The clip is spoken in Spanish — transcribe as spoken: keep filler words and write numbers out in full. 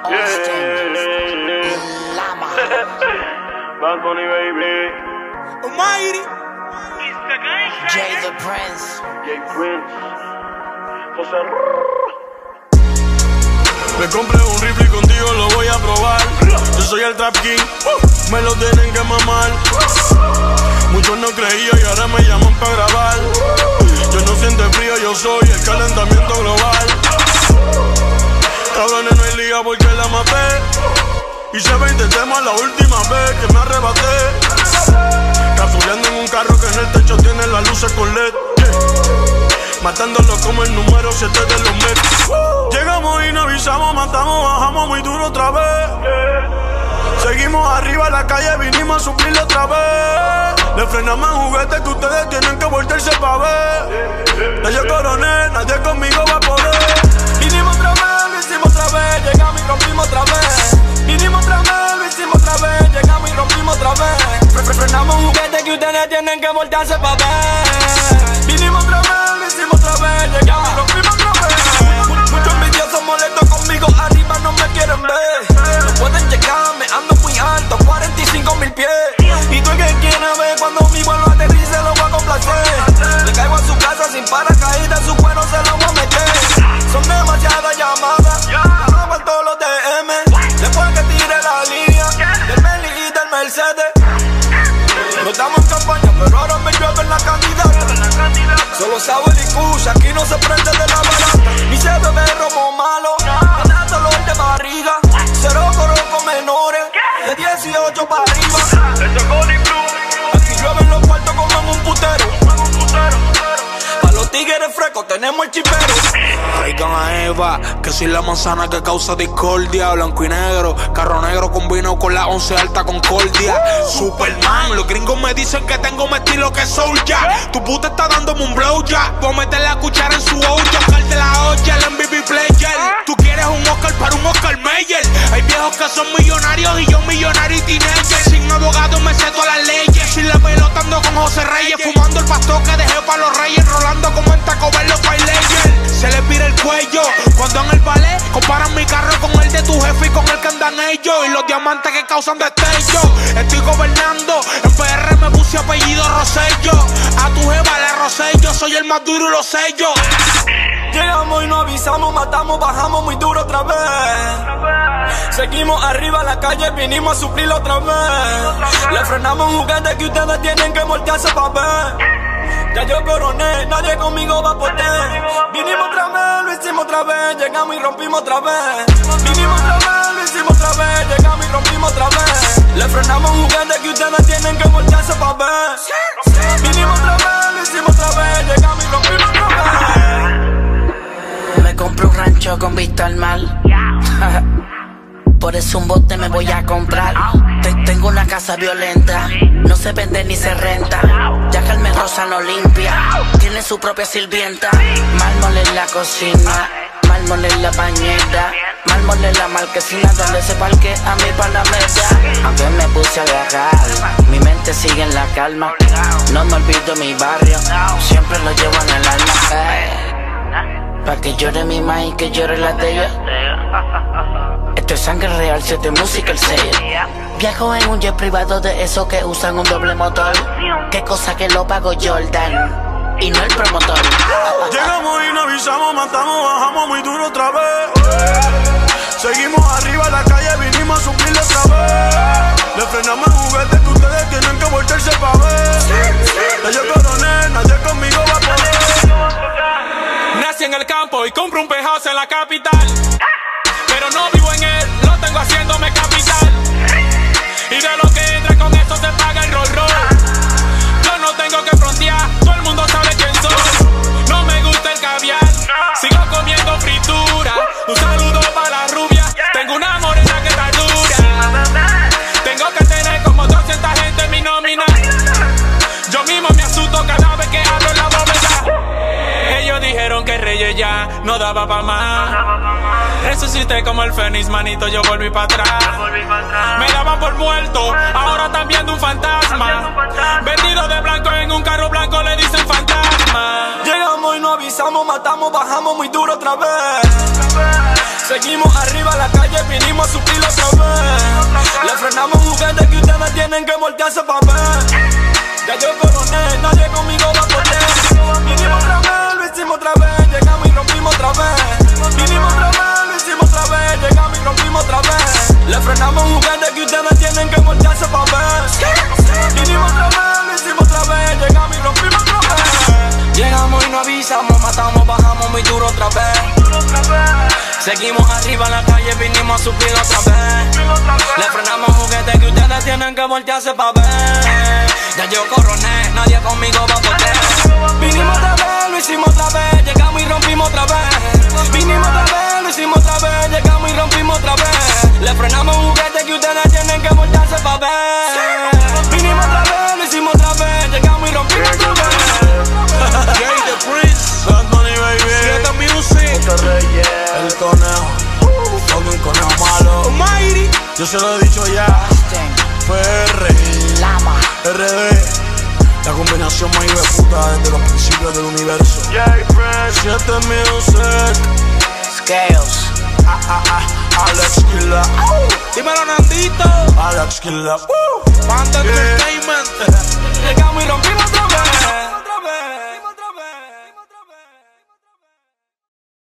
Yeah. Lama. Bad Bunny, baby. Almighty. Jay the Prince. Jay Prince. José. Me compré un rifle y contigo lo voy a probar. Yo soy el Trap King, me lo tienen que mamar. Muchos no creían y ahora me llaman para grabar. Yo no siento el frío, yo soy el calentamiento global. Cabrones, no hay liga porque la maté. Hice veinte temas la última vez que me arrebaté. Cazuleando en un carro que en el techo tiene las luces con L E D, yeah. Matándolo como el número siete de los Mets. Llegamos y no avisamos, matamos, bajamos muy duro otra vez. Seguimos arriba en la calle, vinimos a suplirlo otra vez. Le frenamos en juguetes que ustedes tienen que voltearse pa' ver. Ya yo coroné, nadie conmigo va a poder. Vinimos otra vez, lo hicimos otra vez. Llegamos y rompimos otra vez. Vinimos otra vez, lo hicimos otra vez. Llegamos y rompimos otra vez. Fre Frenamos un juguete que ustedes tienen que voltearse pa' ver. Vinimos otra vez, lo hicimos otra vez. Llegamos y rompimos otra vez. Muchos envidiosos molestos conmigo, arriba no me quieren ver. No pueden llegarme, ando muy alto, cuarenta y cinco mil pies. Y tú el que quieres ver cuando mi vuelo aterrice lo voy a complacer. Le caigo a su casa sin paracaídas, su cuero se lo voy a meter. Son demasiadas llamadas, llaman todos los D M. Después que tire la línea del Meli y del Mercedes. No estamos en campaña, pero ahora me llueve en la candidata. Solo Sauer y Kush, aquí no se prende de la barata. Ni se bebe romo malo, me da dolor de barriga. Cero coroco menores, de dieciocho para arriba. Aquí llueven los cuartos como en un putero. Pa' los tigres frescos tenemos el chipero. Traigan a Eva, que soy la manzana que causa discordia. Blanco y negro, carro negro combinado con la once alta concordia. Superman, los gringos me dicen que tengo más estilo que Soulja. Tu puta está dándome un blow ya. Voy a meter la cuchara en su olla. Oscar de la olla, el M V P player. Tú quieres un Oscar para un Oscar Mayer. Hay viejos que son millonarios y yo millonario y teenager. Sin abogado me sé todas las leyes. Sin la pelotando con José Reyes. Fumando el pastor que dejé para los reyes. Rolando como en Taco Bell los Players. Se les vira el cuello cuando en el ballet comparan mi carro con el de tu jefe y con el que andan ellos. Y los diamantes que causan destello. Estoy gobernando, en P R me puse apellido Rosello. A tu jeva le rosé, yo soy el más duro y lo sé yo. Llegamos y no avisamos, matamos, bajamos muy duro otra vez. Seguimos arriba en la calle, vinimos a suplirlo otra vez. Le frenamos un juguete que ustedes tienen que voltearse pa' ver. Ya yo coroné, nadie conmigo va a poder. Vinimos otra vez, lo hicimos otra vez. Llegamos y rompimos otra vez. Vinimos otra vez, lo hicimos otra vez. Llegamos y rompimos otra vez. Le frenamos un juguete que ustedes tienen que voltearse pa' ver. Vinimos otra vez, lo hicimos otra vez. Llegamos y rompimos otra vez. Me compré un rancho con vista al mar. Por eso un bote me voy a comprar. Tengo una casa violenta, no se vende ni se renta. Ya Carmen Rosa no limpia, tiene su propia sirvienta. Mármol en la cocina, mármol en la bañera, mármol en la marquesina donde se parquea mi panamera. Aunque me puse a agarrar, mi mente sigue en la calma. No me olvido mi barrio, siempre lo llevo en el alma. Hey, pa' que llore mi ma y que llore la de ella. Esto es sangre real, siete música el sello. Viajo en un jet privado de esos que usan un doble motor. Qué cosa que lo pago Jordan y no el promotor. Llegamos y no avisamos, matamos, bajamos muy duro otra vez. Seguimos arriba en la calle, vinimos a suplirlo otra vez. Le frenamos el juguete que ustedes tienen que voltearse pa' ver. Ya yo coroné, nadie conmigo va a poder. Nací en el campo y compro un penthouse en la capital. Pero no vivo en él, lo tengo haciéndome capital. Y de lo que entra con esto se paga el roll roll. Yo no tengo que frontear, todo el mundo sabe quién soy. No me gusta el caviar, sigo comiendo fritura. Un saludo para la rubia, tengo una morena que está dura. Tengo que tener como doscientas gente en mi nómina. Yo mismo me asusto cada vez que abro la bóveda. Ellos dijeron que Reyes ya no daba pa' más. Resucité como el Fénix, manito, yo volví para atrás. Me daban por muerto, ahora están viendo un fantasma. Vestido de blanco en un carro blanco le dicen fantasma. Llegamos y no avisamos, matamos, bajamos muy duro otra vez. Seguimos arriba en la calle. vinimos a suplir otra vez. Le frenamos juguetes que ustedes tienen que voltearse pa' ver. Ya yo coroné, nadie conmigo va a poder. Vinimos otra vez, lo hicimos otra vez, llegamos y rompimos otra vez. Vinimos otra vez, lo hicimos otra vez, llegamos y rompimos otra vez. Le frenamos juguetes que ustedes tienen que voltearse pa' ver. Vinimos otra vez, lo hicimos otra vez, llegamos y rompimos otra vez. Llegamos y no avisamos, matamos, bajamos muy duro otra vez. Seguimos arriba en la calle, vinimos a suplir otra vez. Le frenamos juguetes que ustedes tienen que voltearse pa' ver. Ya yo coroné, nadie conmigo va a poder. Vinimos otra vez, lo hicimos otra vez, llegamos y rompimos otra vez. Vinimos otra vez, lo hicimos otra vez, llegamos y rompimos otra vez. Le frenamos juguetes que ustedes tienen que voltearse pa' ver. Vinimos otra vez, lo hicimos otra vez, llegamos y rompimos otra vez. Jay the Prince, Bad Bunny baby, Siete Music, el conejo, fucking conejo malo, Almighty. Yo se lo he dicho ya, P R, R D, la combinación más hijueputa desde los principios del universo. Siete Music, Scales, ah, ah, ah, Alex Killa, Dímelo, Nandito. Alex Killa, uh, Pante